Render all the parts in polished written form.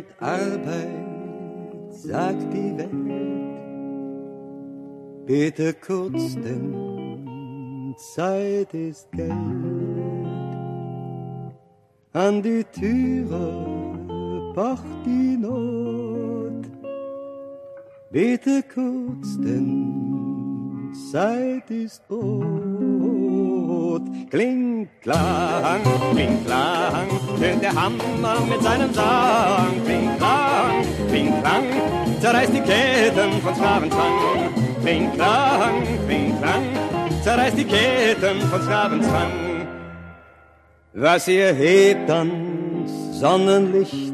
und Arbeit, sagt die Welt. Bitte kurz, denn Zeit ist Geld. An die Türe pocht die Not. Bitte kurz, denn Zeit ist Brot. Kling, klang, tönt der Hammer mit seinem Sang. Kling, klang, zerreißt die Ketten von Sklavenzwang. Kling, klang, zerreißt die Ketten von Sklavenzwang. Was ihr hebt ans Sonnenlicht,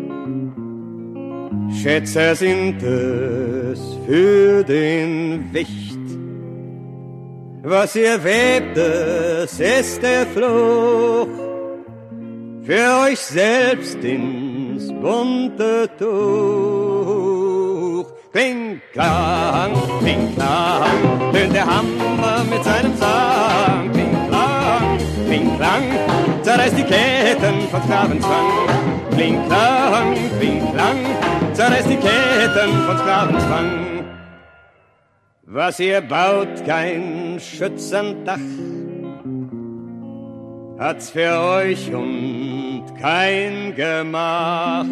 Schätze sind es für den Wicht. Was ihr webt, es ist der Fluch für euch selbst ins bunte Tuch. Kling, klang, tönt der Hammer mit seinem Sang. Kling, klang, zerreißt die Ketten von Sklavenzwang. Kling, klang, zerreißt die Ketten von Sklavenzwang. Was ihr baut, kein Schützendach, hat's für euch und kein Gemach.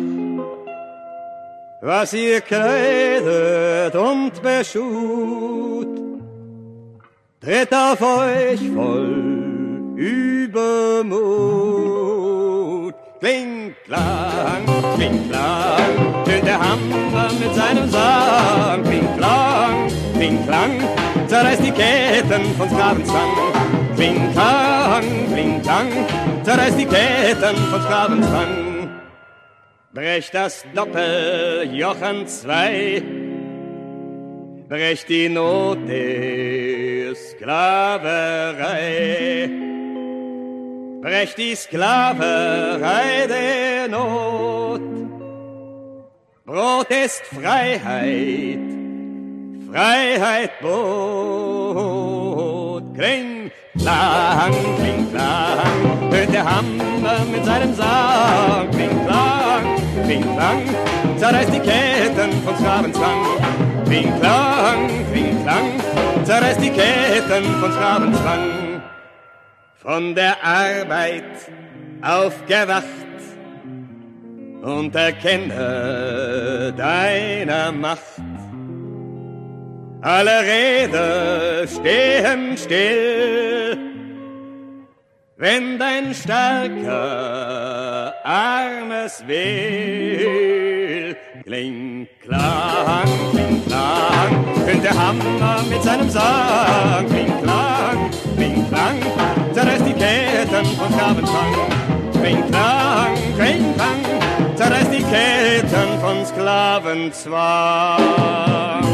Was ihr kleidet und beschut, tritt auf euch voll Übermut. Kling, klang, tönt der Hammer mit seinem Sang. Kling, klang, zerreißt die Ketten von Sklavenzwang. Kling, klang, zerreißt die Ketten von Sklavenzwang. Brecht das Doppeljoch entzwei, brecht die Not der Sklaverei. Brecht die Sklaverei der Not. Brot ist Freiheit, Freiheit Brot. Kling, klang, tönt der Hammer mit seinem Sang. Kling, klang, zerreißt die Ketten von Sklavenzwang. Kling, klang, zerreißt die Ketten von Sklavenzwang. Von der Arbeit aufgewacht und erkenne deiner Macht. Alle Räder stehen still, wenn dein starker Arm es will. Kling, klang, tönt der Hammer mit seinem Sang. Kling, klang, zerreißt die Ketten von Sklavenzwang. Kling, klang, zerreißt die Ketten von Sklavenzwang.